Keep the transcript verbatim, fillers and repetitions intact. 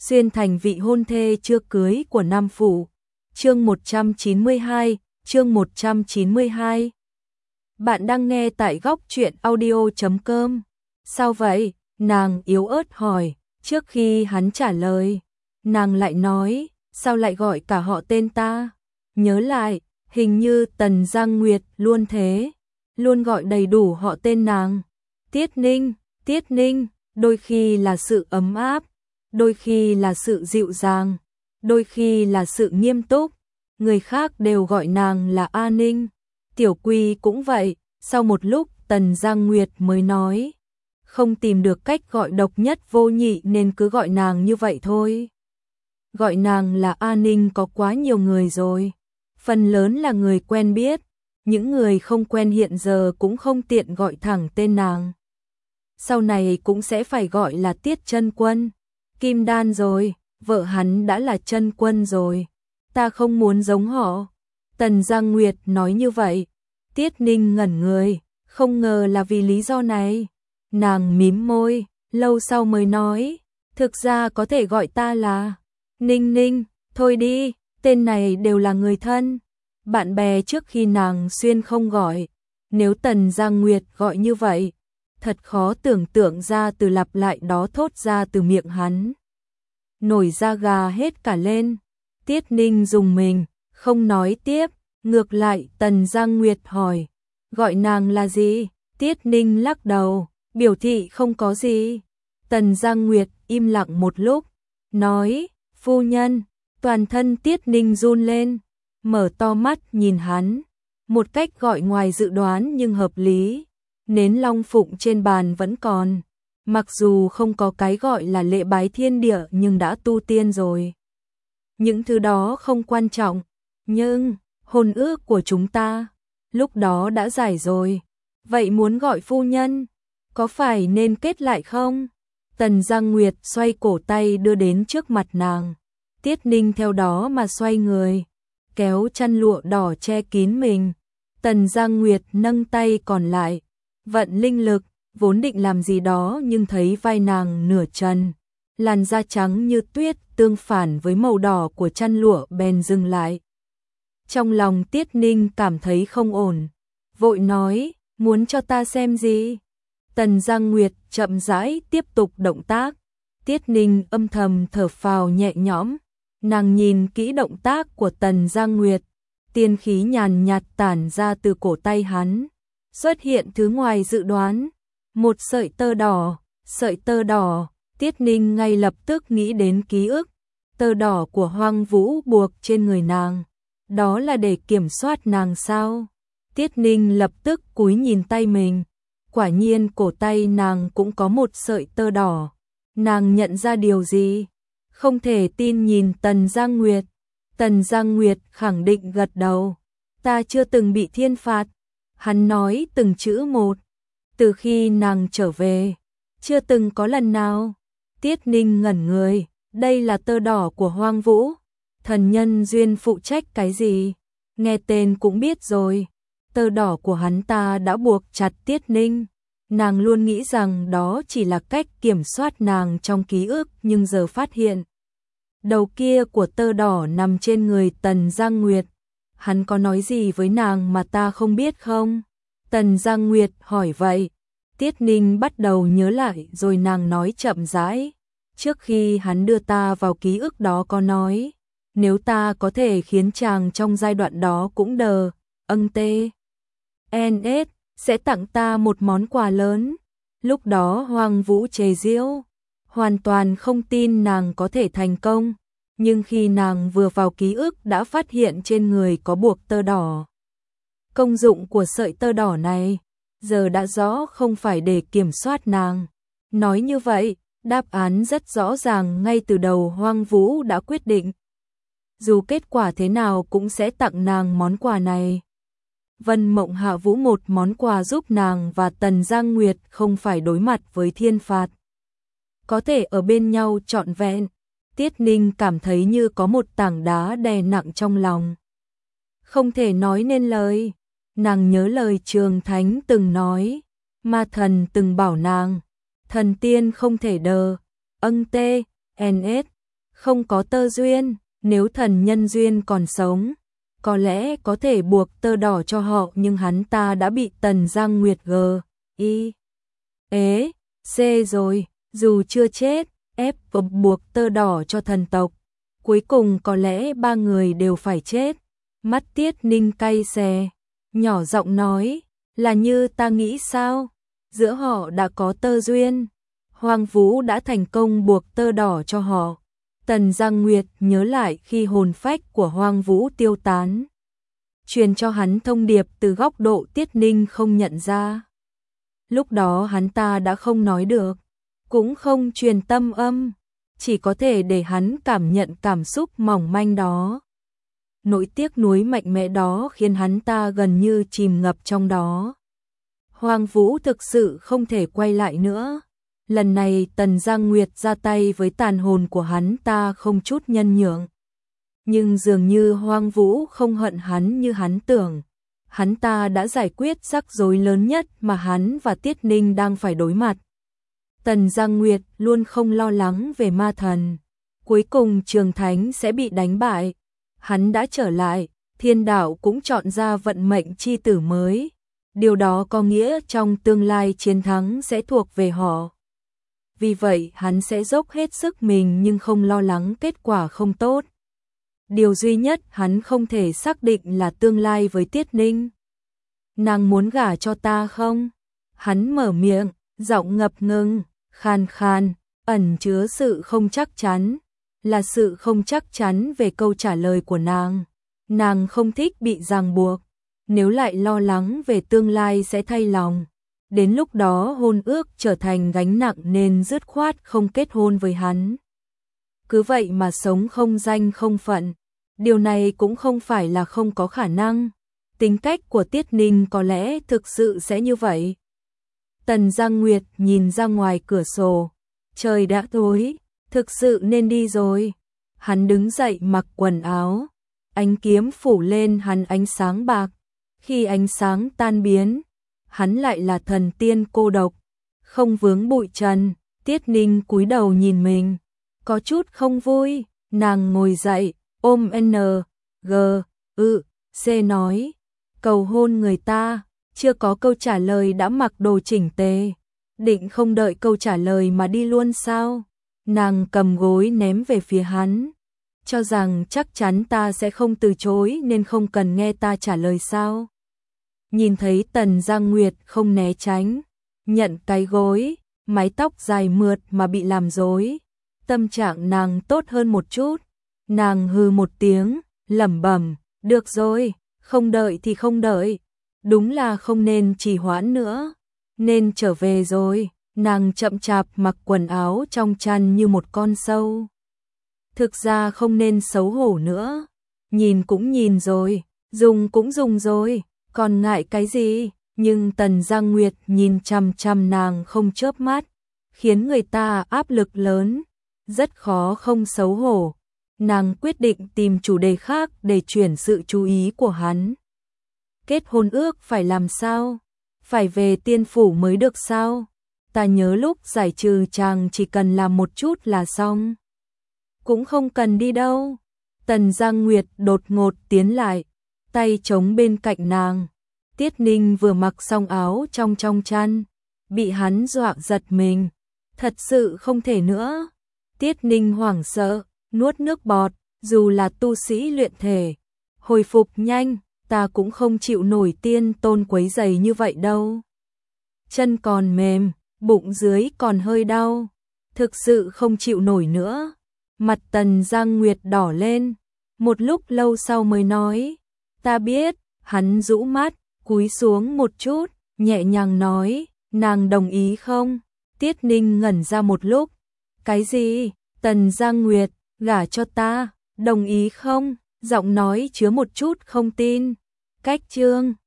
xuyên thành vị hôn thê chưa cưới của Nam Phủ. Chương một trăm chín mươi hai, chương một trăm chín mươi hai. Bạn đang nghe tại góc truyện audio chấm com. Sao vậy? Nàng yếu ớt hỏi, trước khi hắn trả lời, nàng lại nói, sao lại gọi cả họ tên ta? Nhớ lại, hình như Tần Giang Nguyệt luôn thế, luôn gọi đầy đủ họ tên nàng. Tiết Ninh, Tiết Ninh, đôi khi là sự ấm áp, đôi khi là sự dịu dàng, đôi khi là sự nghiêm túc. Người khác đều gọi nàng là A Ninh. Tiểu Quy cũng vậy. Sau một lúc Tần Giang Nguyệt mới nói, không tìm được cách gọi độc nhất vô nhị nên cứ gọi nàng như vậy thôi. Gọi nàng là A Ninh có quá nhiều người rồi. Phần lớn là người quen biết, những người không quen hiện giờ cũng không tiện gọi thẳng tên nàng. Sau này cũng sẽ phải gọi là Tiết Chân Quân. Kim Đan rồi, vợ hắn đã là Chân Quân rồi. Ta không muốn giống họ. Tần Giang Nguyệt nói như vậy. Tiết Ninh ngẩn người, không ngờ là vì lý do này. Nàng mím môi, lâu sau mới nói, thực ra có thể gọi ta là Ninh Ninh, thôi đi, tên này đều là người thân. Bạn bè trước khi nàng xuyên không gọi. Nếu Tần Giang Nguyệt gọi như vậy, thật khó tưởng tượng ra từ lặp lại đó thốt ra từ miệng hắn. Nổi da gà hết cả lên. Tiết Ninh dùng mình, không nói tiếp. Ngược lại Tần Giang Nguyệt hỏi, gọi nàng là gì? Tiết Ninh lắc đầu, biểu thị không có gì. Tần Giang Nguyệt im lặng một lúc, nói, phu nhân. Toàn thân Tiết Ninh run lên, mở to mắt nhìn hắn, một cách gọi ngoài dự đoán nhưng hợp lý. Nến long phụng trên bàn vẫn còn, mặc dù không có cái gọi là lễ bái thiên địa nhưng đã tu tiên rồi. Những thứ đó không quan trọng, nhưng hôn ước của chúng ta lúc đó đã giải rồi. Vậy muốn gọi phu nhân, có phải nên kết lại không? Tần Giang Nguyệt xoay cổ tay đưa đến trước mặt nàng. Tiết Ninh theo đó mà xoay người, kéo chăn lụa đỏ che kín mình. Tần Giang Nguyệt nâng tay còn lại, vận linh lực, vốn định làm gì đó nhưng thấy vai nàng nửa trần, làn da trắng như tuyết tương phản với màu đỏ của chăn lụa bèn dừng lại. Trong lòng Tiết Ninh cảm thấy không ổn, vội nói, muốn cho ta xem gì? Tần Giang Nguyệt chậm rãi tiếp tục động tác. Tiết Ninh âm thầm thở phào nhẹ nhõm, nàng nhìn kỹ động tác của Tần Giang Nguyệt, tiên khí nhàn nhạt tản ra từ cổ tay hắn, xuất hiện thứ ngoài dự đoán, một sợi tơ đỏ, sợi tơ đỏ. Tiết Ninh ngay lập tức nghĩ đến ký ức, tơ đỏ của Hoang Vũ buộc trên người nàng. Đó là để kiểm soát nàng sao? Tiết Ninh lập tức cúi nhìn tay mình. Quả nhiên cổ tay nàng cũng có một sợi tơ đỏ. Nàng nhận ra điều gì? Không thể tin nhìn Tần Giang Nguyệt. Tần Giang Nguyệt khẳng định gật đầu. Ta chưa từng bị thiên phạt. Hắn nói từng chữ một. Từ khi nàng trở về, chưa từng có lần nào. Tiết Ninh ngẩn người. Đây là tơ đỏ của Hoang Vũ. Thần nhân duyên phụ trách cái gì? Nghe tên cũng biết rồi. Tơ đỏ của hắn ta đã buộc chặt Tiết Ninh. Nàng luôn nghĩ rằng đó chỉ là cách kiểm soát nàng trong ký ức, nhưng giờ phát hiện đầu kia của tơ đỏ nằm trên người Tần Giang Nguyệt. Hắn có nói gì với nàng mà ta không biết không? Tần Giang Nguyệt hỏi vậy. Tiết Ninh bắt đầu nhớ lại rồi nàng nói chậm rãi. Trước khi hắn đưa ta vào ký ức đó có nói, nếu ta có thể khiến chàng trong giai đoạn đó cũng đờ, âng tê, en ét, sẽ tặng ta một món quà lớn. Lúc đó Hoang Vũ chế giễu, hoàn toàn không tin nàng có thể thành công. Nhưng khi nàng vừa vào ký ức đã phát hiện trên người có buộc tơ đỏ. Công dụng của sợi tơ đỏ này, giờ đã rõ không phải để kiểm soát nàng. Nói như vậy, đáp án rất rõ ràng ngay từ đầu. Hoang Vũ đã quyết định, dù kết quả thế nào cũng sẽ tặng nàng món quà này. Vân Mộng Hạ Vũ một món quà giúp nàng và Tần Giang Nguyệt không phải đối mặt với thiên phạt, có thể ở bên nhau trọn vẹn. Tiết Ninh cảm thấy như có một tảng đá đè nặng trong lòng, không thể nói nên lời. Nàng nhớ lời Trường Thánh từng nói, ma thần từng bảo nàng, thần tiên không thể đờ, âng tê, en ét, không có tơ duyên, nếu thần nhân duyên còn sống, có lẽ có thể buộc tơ đỏ cho họ, nhưng hắn ta đã bị Tần Giang Nguyệt g i ế c rồi, dù chưa chết, ép buộc tơ đỏ cho thần tộc. Cuối cùng có lẽ ba người đều phải chết. Mắt Tiết Ninh cay xè, nhỏ giọng nói, là như ta nghĩ sao? Giữa họ đã có tơ duyên, Hoang Vũ đã thành công buộc tơ đỏ cho họ. Tần Giang Nguyệt nhớ lại khi hồn phách của Hoang Vũ tiêu tán, truyền cho hắn thông điệp từ góc độ Tiết Ninh không nhận ra. Lúc đó hắn ta đã không nói được, cũng không truyền tâm âm, chỉ có thể để hắn cảm nhận cảm xúc mỏng manh đó. Nỗi tiếc nuối mạnh mẽ đó khiến hắn ta gần như chìm ngập trong đó. Hoang Vũ thực sự không thể quay lại nữa. Lần này Tần Giang Nguyệt ra tay với tàn hồn của hắn ta không chút nhân nhượng. Nhưng dường như Hoang Vũ không hận hắn như hắn tưởng. Hắn ta đã giải quyết rắc rối lớn nhất mà hắn và Tiết Ninh đang phải đối mặt. Tần Giang Nguyệt luôn không lo lắng về ma thần. Cuối cùng Trường Thánh sẽ bị đánh bại. Hắn đã trở lại, thiên đạo cũng chọn ra vận mệnh chi tử mới. Điều đó có nghĩa trong tương lai chiến thắng sẽ thuộc về họ. Vì vậy hắn sẽ dốc hết sức mình nhưng không lo lắng kết quả không tốt. Điều duy nhất hắn không thể xác định là tương lai với Tiết Ninh. Nàng muốn gả cho ta không? Hắn mở miệng, giọng ngập ngừng, khan khan, ẩn chứa sự không chắc chắn. Là sự không chắc chắn về câu trả lời của nàng. Nàng không thích bị ràng buộc. Nếu lại lo lắng về tương lai sẽ thay lòng. Đến lúc đó hôn ước trở thành gánh nặng nên dứt khoát không kết hôn với hắn. Cứ vậy mà sống không danh không phận. Điều này cũng không phải là không có khả năng. Tính cách của Tiết Ninh có lẽ thực sự sẽ như vậy. Tần Giang Nguyệt nhìn ra ngoài cửa sổ. Trời đã tối, thực sự nên đi rồi. Hắn đứng dậy mặc quần áo. Ánh kiếm phủ lên hắn ánh sáng bạc. Khi ánh sáng tan biến, hắn lại là thần tiên cô độc, không vướng bụi trần. Tiết Ninh cúi đầu nhìn mình, có chút không vui. Nàng ngồi dậy, ôm N, G, ư, C nói, cầu hôn người ta. Chưa có câu trả lời đã mặc đồ chỉnh tề. Định không đợi câu trả lời mà đi luôn sao? Nàng cầm gối ném về phía hắn, cho rằng chắc chắn ta sẽ không từ chối nên không cần nghe ta trả lời sao? Nhìn thấy Tần Giang Nguyệt không né tránh, nhận cái gối, mái tóc dài mượt mà bị làm rối. Tâm trạng nàng tốt hơn một chút. Nàng hừ một tiếng, lẩm bẩm, được rồi, không đợi thì không đợi. Đúng là không nên trì hoãn nữa, nên trở về rồi. Nàng chậm chạp mặc quần áo trong chăn như một con sâu. Thực ra không nên xấu hổ nữa. Nhìn cũng nhìn rồi, dùng cũng dùng rồi, còn ngại cái gì? Nhưng Tần Giang Nguyệt nhìn chằm chằm nàng không chớp mắt, khiến người ta áp lực lớn, rất khó không xấu hổ. Nàng quyết định tìm chủ đề khác để chuyển sự chú ý của hắn. Kết hôn ước phải làm sao? Phải về tiên phủ mới được sao? Ta nhớ lúc giải trừ chàng chỉ cần làm một chút là xong. Cũng không cần đi đâu. Tần Giang Nguyệt đột ngột tiến lại, tay chống bên cạnh nàng. Tiết Ninh vừa mặc xong áo trong trong chăn, bị hắn dọa giật mình. Thật sự không thể nữa. Tiết Ninh hoảng sợ, nuốt nước bọt, dù là tu sĩ luyện thể, hồi phục nhanh, ta cũng không chịu nổi tiên tôn quấy giày như vậy đâu. Chân còn mềm, bụng dưới còn hơi đau, thực sự không chịu nổi nữa. Mặt Tần Giang Nguyệt đỏ lên, một lúc lâu sau mới nói, ta biết. Hắn rũ mắt, cúi xuống một chút, nhẹ nhàng nói, nàng đồng ý không? Tiết Ninh ngẩn ra một lúc, cái gì? Tần Giang Nguyệt, gả cho ta, đồng ý không? Giọng nói chứa một chút không tin. Cách chương